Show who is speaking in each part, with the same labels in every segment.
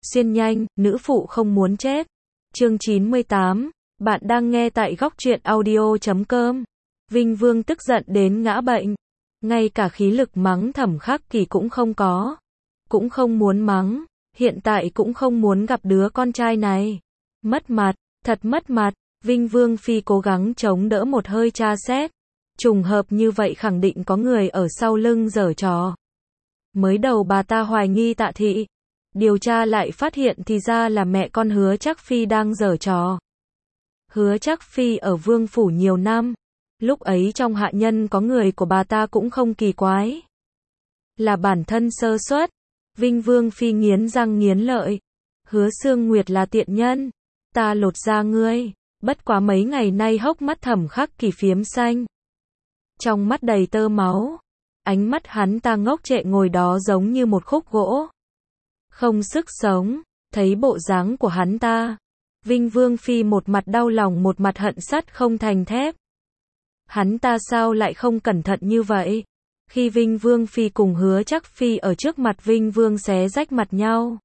Speaker 1: Xuyên nhanh, nữ phụ không muốn chết. Chương 98. Bạn đang nghe tại góc truyện audio.com. Vinh Vương tức giận đến ngã bệnh. Ngay cả khí lực mắng Thẩm Khắc Kỳ cũng không có. Cũng không muốn mắng. Hiện tại cũng không muốn gặp đứa con trai này. Mất mặt, thật mất mặt. Vinh Vương Phi cố gắng chống đỡ một hơi tra xét. Trùng hợp như vậy khẳng định có người ở sau lưng giở trò. Mới đầu bà ta hoài nghi Tạ Thị. Điều tra lại phát hiện thì ra là mẹ con Hứa Trác Phi đang giở trò. Hứa Trác Phi ở vương phủ nhiều năm. Lúc ấy trong hạ nhân có người của bà ta cũng không kỳ quái. Là bản thân sơ suất. Vinh Vương Phi nghiến răng nghiến lợi. Hứa Sương Nguyệt là tiện nhân. Ta lột da ngươi. Bất quá mấy ngày nay hốc mắt Thẩm Khắc Kỳ phiếm xanh. Trong mắt đầy tơ máu. Ánh mắt hắn ta ngốc trệ ngồi đó giống như một khúc gỗ. Không sức sống. Thấy bộ dáng của hắn ta. Vinh Vương Phi một mặt đau lòng một mặt hận sắt không thành thép. Hắn ta sao lại không cẩn thận như vậy? Khi Vinh Vương Phi cùng Hứa Trác Phi ở trước mặt Vinh Vương xé rách mặt nhau.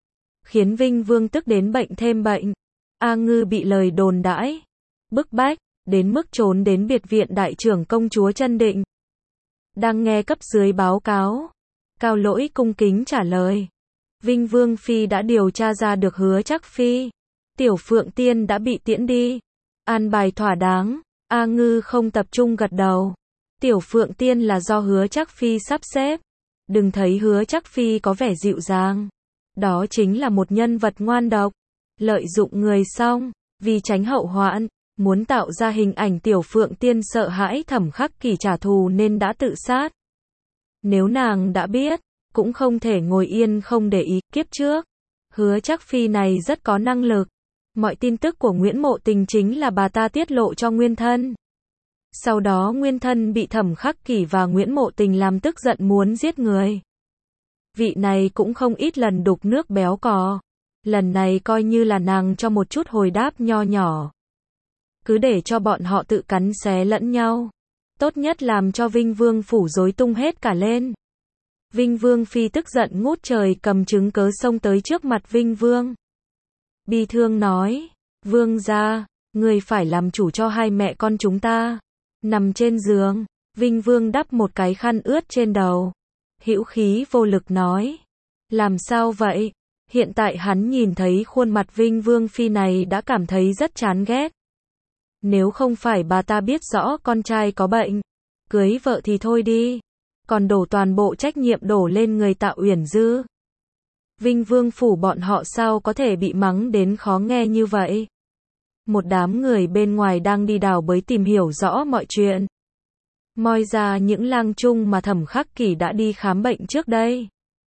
Speaker 1: Khiến Vinh Vương tức đến bệnh thêm bệnh. A Ngư bị lời đồn đãi. Bức bách. Đến mức trốn đến biệt viện đại trưởng công chúa Chân Định. Đang nghe cấp dưới báo cáo. Cao Lỗi cung kính trả lời. Vinh Vương Phi đã điều tra ra được Hứa Trác Phi. Tiểu Phượng Tiên đã bị tiễn đi. An bài thỏa đáng. A Ngư không tập trung gật đầu. Tiểu Phượng Tiên là do Hứa Trác Phi sắp xếp. Đừng thấy Hứa Trác Phi có vẻ dịu dàng. Đó chính là một nhân vật ngoan độc. Lợi dụng người xong. Vì tránh hậu hoạn. Muốn tạo ra hình ảnh Tiểu Phượng Tiên sợ hãi Thẩm Khắc Kỳ trả thù nên đã tự sát. Nếu nàng đã biết. Cũng không thể ngồi yên không để ý. Kiếp trước. Hứa Trác Phi này rất có năng lực. Mọi tin tức của Nguyễn Mộ Tình chính là bà ta tiết lộ cho Nguyên Thân. Sau đó Nguyên Thân bị Thẩm Khắc Kỳ và Nguyễn Mộ Tình làm tức giận muốn giết người. Vị này cũng không ít lần đục nước béo cò. Lần này coi như là nàng cho một chút hồi đáp nho nhỏ. Cứ để cho bọn họ tự cắn xé lẫn nhau. Tốt nhất làm cho Vinh Vương phủ rối tung hết cả lên. Vinh Vương Phi tức giận ngút trời cầm chứng cớ xông tới trước mặt Vinh Vương. Bi thương nói, Vương gia, người phải làm chủ cho hai mẹ con chúng ta. Nằm trên giường, Vinh Vương đắp một cái khăn ướt trên đầu. Hữu khí vô lực nói, làm sao vậy? Hiện tại hắn nhìn thấy khuôn mặt Vinh Vương Phi này đã cảm thấy rất chán ghét. Nếu không phải bà ta biết rõ con trai có bệnh, cưới vợ thì thôi đi. Còn đổ toàn bộ trách nhiệm đổ lên người Tạ Uyển Dư. Vinh Vương phủ bọn họ sao có thể bị mắng đến khó nghe như vậy? Một đám người bên ngoài đang đi đào bới tìm hiểu rõ mọi chuyện. Moi ra những lang chung mà Thẩm Khắc Kỳ đã đi khám bệnh trước đây.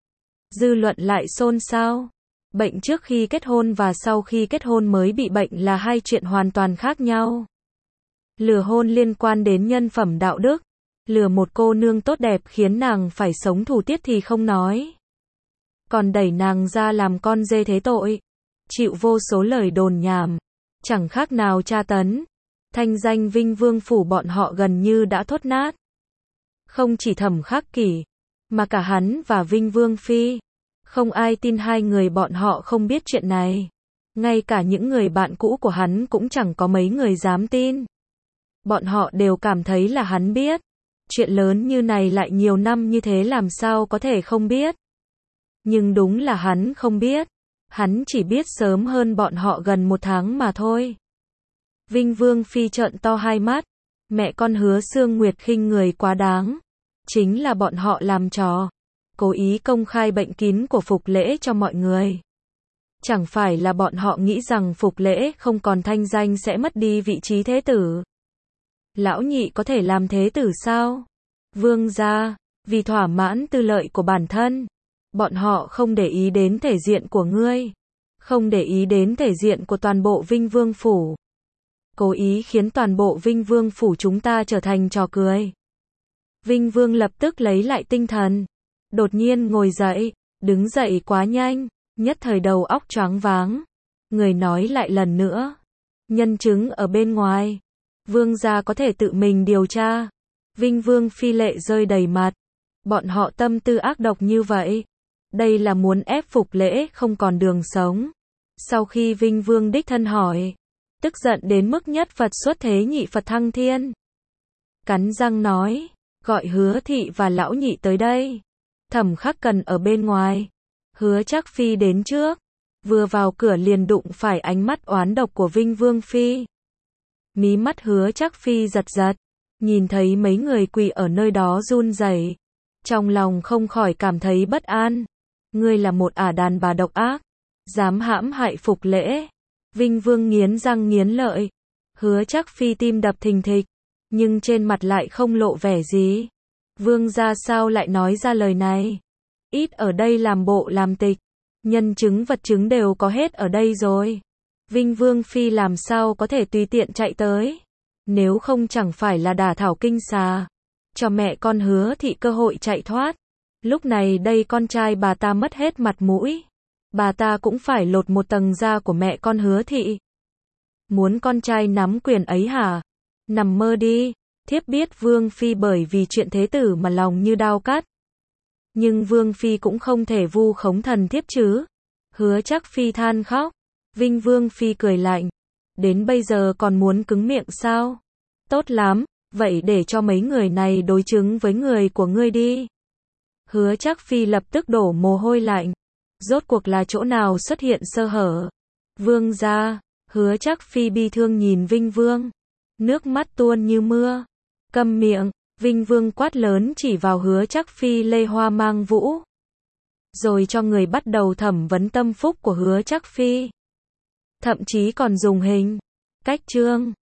Speaker 1: Dư luận lại xôn xao. Bệnh trước khi kết hôn và sau khi kết hôn mới bị bệnh là hai chuyện hoàn toàn khác nhau. Lừa hôn liên quan đến nhân phẩm đạo đức. Lừa một cô nương tốt đẹp khiến nàng phải sống thủ tiết thì không nói. Còn đẩy nàng ra làm con dê thế tội. Chịu vô số lời đồn nhảm. Chẳng khác nào tra tấn. Thanh danh Vinh Vương phủ bọn họ gần như đã thốt nát. Không chỉ Thẩm Khắc Kỳ, mà cả hắn và Vinh Vương Phi. Không ai tin hai người bọn họ không biết chuyện này. Ngay cả những người bạn cũ của hắn cũng chẳng có mấy người dám tin. Bọn họ đều cảm thấy là hắn biết. Chuyện lớn như này lại nhiều năm như thế làm sao có thể không biết. Nhưng đúng là hắn không biết. Hắn chỉ biết sớm hơn bọn họ gần một tháng mà thôi. Vinh Vương Phi trợn to hai mắt. Mẹ con Hứa Sương Nguyệt khinh người quá đáng. Chính là bọn họ làm trò. Cố ý công khai bệnh kín của Phục Lễ cho mọi người. Chẳng phải là bọn họ nghĩ rằng Phục Lễ không còn thanh danh sẽ mất đi vị trí thế tử. Lão nhị có thể làm thế tử sao? Vương gia, vì thỏa mãn tư lợi của bản thân. Bọn họ không để ý đến thể diện của ngươi. Không để ý đến thể diện của toàn bộ Vinh Vương phủ. Cố ý khiến toàn bộ Vinh Vương phủ chúng ta trở thành trò cười. Vinh Vương lập tức lấy lại tinh thần. Đột nhiên ngồi dậy, đứng dậy quá nhanh, nhất thời đầu óc choáng váng. Người nói lại lần nữa. Nhân chứng ở bên ngoài. Vương gia có thể tự mình điều tra. Vinh Vương Phi lệ rơi đầy mặt. Bọn họ tâm tư ác độc như vậy. Đây là muốn ép Phục Lễ không còn đường sống. Sau khi Vinh Vương đích thân hỏi, tức giận đến mức nhất Phật xuất thế nhị Phật thăng thiên. Cắn răng nói, gọi Hứa Thị và Lão Nhị tới đây. Thẩm Khắc Cần ở bên ngoài. Hứa Trác Phi đến trước. Vừa vào cửa liền đụng phải ánh mắt oán độc của Vinh Vương Phi. Mí mắt Hứa Trác Phi giật giật. Nhìn thấy mấy người quỳ ở nơi đó run rẩy, trong lòng không khỏi cảm thấy bất an. Ngươi là một đàn bà độc ác, dám hãm hại Phục Lễ. Vinh Vương nghiến răng nghiến lợi. Hứa Trác Phi tim đập thình thịch, nhưng trên mặt lại không lộ vẻ gì. Vương gia sao lại nói ra lời này? Ít ở đây làm bộ làm tịch, nhân chứng vật chứng đều có hết ở đây rồi. Vinh Vương Phi làm sao có thể tùy tiện chạy tới? Nếu không chẳng phải là đả thảo kinh xà, cho mẹ con Hứa Thị cơ hội chạy thoát. Lúc này đây con trai bà ta mất hết mặt mũi, bà ta cũng phải lột một tầng da của mẹ con Hứa Thị. Muốn con trai nắm quyền ấy hả? Nằm mơ đi. Thiếp biết Vương Phi bởi vì chuyện thế tử mà lòng như đao cắt. Nhưng Vương Phi cũng không thể vu khống thần thiếp chứ. Hứa Trác Phi than khóc. Vinh Vương Phi cười lạnh. Đến bây giờ còn muốn cứng miệng sao? Tốt lắm, vậy để cho mấy người này đối chứng với người của ngươi đi. Hứa Trác Phi lập tức đổ mồ hôi lạnh. Rốt cuộc là chỗ nào xuất hiện sơ hở? Vương gia. Hứa Trác Phi bi thương nhìn Vinh Vương. Nước mắt tuôn như mưa. Câm miệng. Vinh Vương quát lớn chỉ vào Hứa Trác Phi Lê Hoa Mang Vũ. Rồi cho người bắt đầu thẩm vấn tâm phúc của Hứa Trác Phi. Thậm chí còn dùng hình, cách chương,